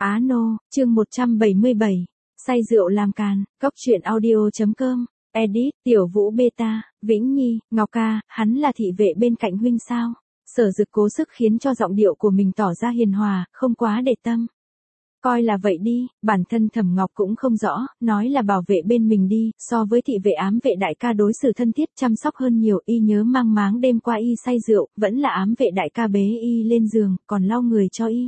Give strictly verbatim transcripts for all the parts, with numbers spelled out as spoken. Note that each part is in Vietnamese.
Á nô, chương một trăm bảy mươi bảy, say rượu làm càn, cóc truyện audio.com, edit, Tiểu Vũ Beta, Vĩnh Nhi, Ngọc ca, hắn là thị vệ bên cạnh huynh sao? Sở Dực cố sức khiến cho giọng điệu của mình tỏ ra hiền hòa, không quá để tâm. Coi là vậy đi, bản thân Thẩm Ngọc cũng không rõ, nói là bảo vệ bên mình đi, so với thị vệ ám vệ đại ca đối xử thân thiết chăm sóc hơn nhiều, y nhớ mang máng đêm qua y say rượu, vẫn là ám vệ đại ca bế y lên giường, còn lau người cho y.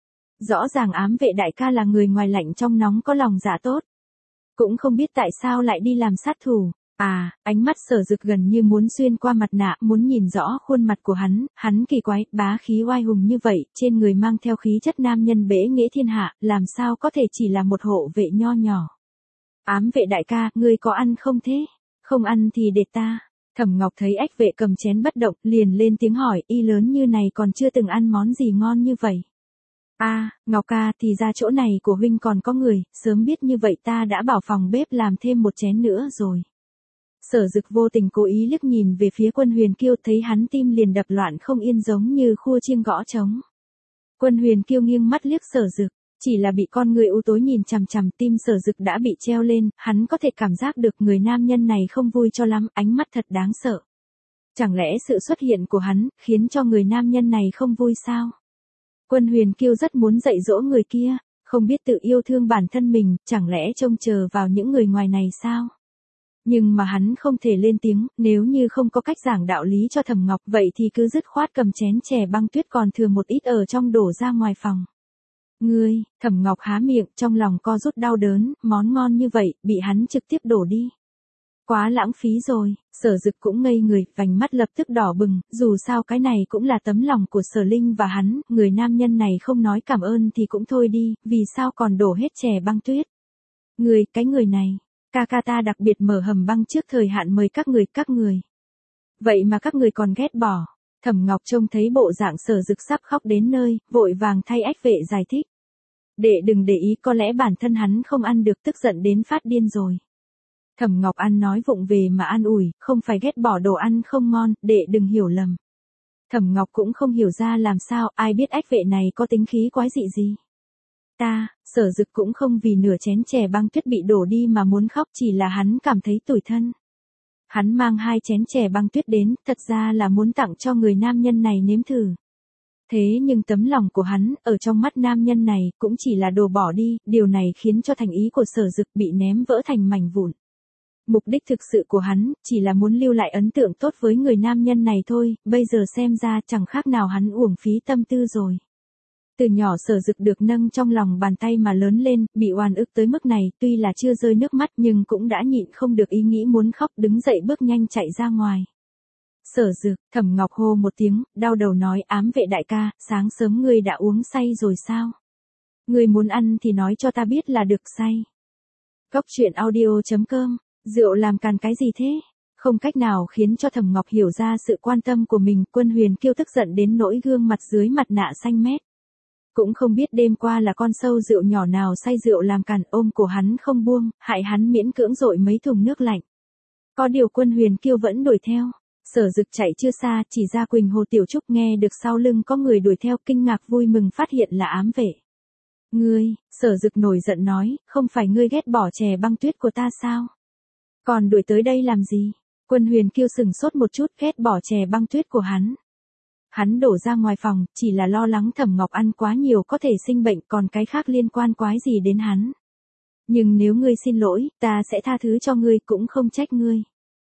Rõ ràng ám vệ đại ca là người ngoài lạnh trong nóng có lòng dạ tốt. Cũng không biết tại sao lại đi làm sát thủ. À, ánh mắt Sở Dực gần như muốn xuyên qua mặt nạ, muốn nhìn rõ khuôn mặt của hắn, hắn kỳ quái, bá khí oai hùng như vậy, trên người mang theo khí chất nam nhân bế nghĩa thiên hạ, làm sao có thể chỉ là một hộ vệ nho nhỏ. Ám vệ đại ca, ngươi có ăn không thế? Không ăn thì để ta. Thẩm Ngọc thấy ách vệ cầm chén bất động, liền lên tiếng hỏi, y lớn như này còn chưa từng ăn món gì ngon như vậy. A, à, Ngọc ca, thì ra chỗ này của huynh còn có người, sớm biết như vậy ta đã bảo phòng bếp làm thêm một chén nữa rồi. Sở Dực vô tình cố ý liếc nhìn về phía Quân Huyền Kiêu, thấy hắn tim liền đập loạn không yên giống như khua chiêng gõ trống. Quân Huyền Kiêu nghiêng mắt liếc Sở Dực, chỉ là bị con người u tối nhìn chằm chằm, tim Sở Dực đã bị treo lên, hắn có thể cảm giác được người nam nhân này không vui cho lắm, ánh mắt thật đáng sợ. Chẳng lẽ sự xuất hiện của hắn khiến cho người nam nhân này không vui sao? Quân Huyền Kiêu rất muốn dạy dỗ người kia, không biết tự yêu thương bản thân mình, chẳng lẽ trông chờ vào những người ngoài này sao? Nhưng mà hắn không thể lên tiếng, nếu như không có cách giảng đạo lý cho Thẩm Ngọc, vậy thì cứ dứt khoát cầm chén chè băng tuyết còn thừa một ít ở trong đổ ra ngoài phòng. Ngươi, Thẩm Ngọc há miệng, trong lòng co rút đau đớn, món ngon như vậy, bị hắn trực tiếp đổ đi. Quá lãng phí rồi, Sở Dực cũng ngây người, vành mắt lập tức đỏ bừng, dù sao cái này cũng là tấm lòng của Sở Linh và hắn, người nam nhân này không nói cảm ơn thì cũng thôi đi, vì sao còn đổ hết chè băng tuyết. Người, cái người này, ca ca ta đặc biệt mở hầm băng trước thời hạn mời các người, các người. Vậy mà các người còn ghét bỏ. Thẩm Ngọc trông thấy bộ dạng Sở Dực sắp khóc đến nơi, vội vàng thay ách vệ giải thích. Đệ đừng để ý, có lẽ bản thân hắn không ăn được, tức giận đến phát điên rồi. Thẩm Ngọc ăn nói vụng về mà an ủi, không phải ghét bỏ đồ ăn không ngon, đệ đừng hiểu lầm. Thẩm Ngọc cũng không hiểu ra làm sao, ai biết ách vệ này có tính khí quái dị gì. Ta, Sở Dực cũng không vì nửa chén chè băng tuyết bị đổ đi mà muốn khóc, chỉ là hắn cảm thấy tủi thân. Hắn mang hai chén chè băng tuyết đến, thật ra là muốn tặng cho người nam nhân này nếm thử. Thế nhưng tấm lòng của hắn, ở trong mắt nam nhân này, cũng chỉ là đồ bỏ đi, điều này khiến cho thành ý của Sở Dực bị ném vỡ thành mảnh vụn. Mục đích thực sự của hắn, chỉ là muốn lưu lại ấn tượng tốt với người nam nhân này thôi, bây giờ xem ra chẳng khác nào hắn uổng phí tâm tư rồi. Từ nhỏ Sở Dực được nâng trong lòng bàn tay mà lớn lên, bị oan ức tới mức này, tuy là chưa rơi nước mắt nhưng cũng đã nhịn không được ý nghĩ muốn khóc, đứng dậy bước nhanh chạy ra ngoài. Sở Dực, Thẩm Ngọc hô một tiếng, đau đầu nói, ám vệ đại ca, sáng sớm ngươi đã uống say rồi sao? Ngươi muốn ăn thì nói cho ta biết là được say. Cóc truyện audio.com, rượu làm càn cái gì thế? Không cách nào khiến cho Thẩm Ngọc hiểu ra sự quan tâm của mình, Quân Huyền Kiêu tức giận đến nỗi gương mặt dưới mặt nạ xanh mét. Cũng không biết đêm qua là con sâu rượu nhỏ nào say rượu làm càn, ôm cổ hắn không buông, hại hắn miễn cưỡng dội mấy thùng nước lạnh. Có điều Quân Huyền Kiêu vẫn đuổi theo. Sở Dực chạy chưa xa, chỉ ra Quỳnh Hồ Tiểu Trúc nghe được sau lưng có người đuổi theo, kinh ngạc vui mừng phát hiện là ám vệ. Ngươi, Sở Dực nổi giận nói, không phải ngươi ghét bỏ chè băng tuyết của ta sao? Còn đuổi tới đây làm gì? Quân Huyền Kiêu sừng sốt một chút, ghét bỏ chè băng tuyết của hắn. Hắn đổ ra ngoài phòng, chỉ là lo lắng Thẩm Ngọc ăn quá nhiều có thể sinh bệnh, còn cái khác liên quan quái gì đến hắn. Nhưng nếu ngươi xin lỗi, ta sẽ tha thứ cho ngươi, cũng không trách ngươi.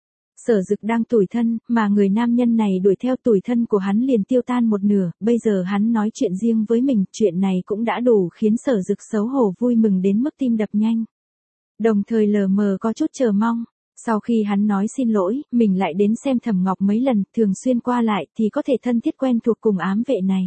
Sở Dực đang tủi thân, mà người nam nhân này đuổi theo, tủi thân của hắn liền tiêu tan một nửa, bây giờ hắn nói chuyện riêng với mình, chuyện này cũng đã đủ khiến Sở Dực xấu hổ vui mừng đến mức tim đập nhanh. Đồng thời lờ mờ có chút chờ mong. Sau khi hắn nói xin lỗi, mình lại đến xem Thẩm Ngọc mấy lần, thường xuyên qua lại thì có thể thân thiết quen thuộc cùng ám vệ này.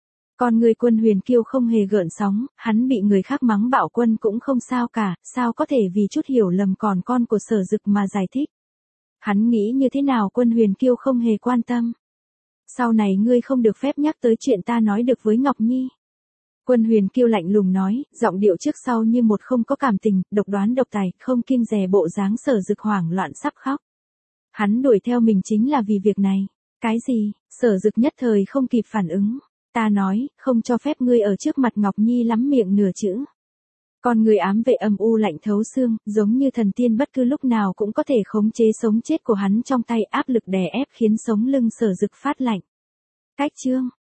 Còn người Quân Huyền Kiêu không hề gợn sóng, hắn bị người khác mắng bạo quân cũng không sao cả, sao có thể vì chút hiểu lầm còn con của Sở Dực mà giải thích. Hắn nghĩ như thế nào Quân Huyền Kiêu không hề quan tâm. Sau này ngươi không được phép nhắc tới chuyện ta nói được với Ngọc Nhi. Quân Huyền Kiêu lạnh lùng nói, giọng điệu trước sau như một không có cảm tình, độc đoán độc tài, không kiêng dè, bộ dáng Sở Dực hoảng loạn sắp khóc. Hắn đuổi theo mình chính là vì việc này. Cái gì? Sở Dực nhất thời không kịp phản ứng. Ta nói, không cho phép ngươi ở trước mặt Ngọc Nhi lắm miệng nửa chữ. Con người ám vệ âm u lạnh thấu xương, giống như thần tiên bất cứ lúc nào cũng có thể khống chế sống chết của hắn trong tay, áp lực đè ép khiến sống lưng Sở Dực phát lạnh. Cách chương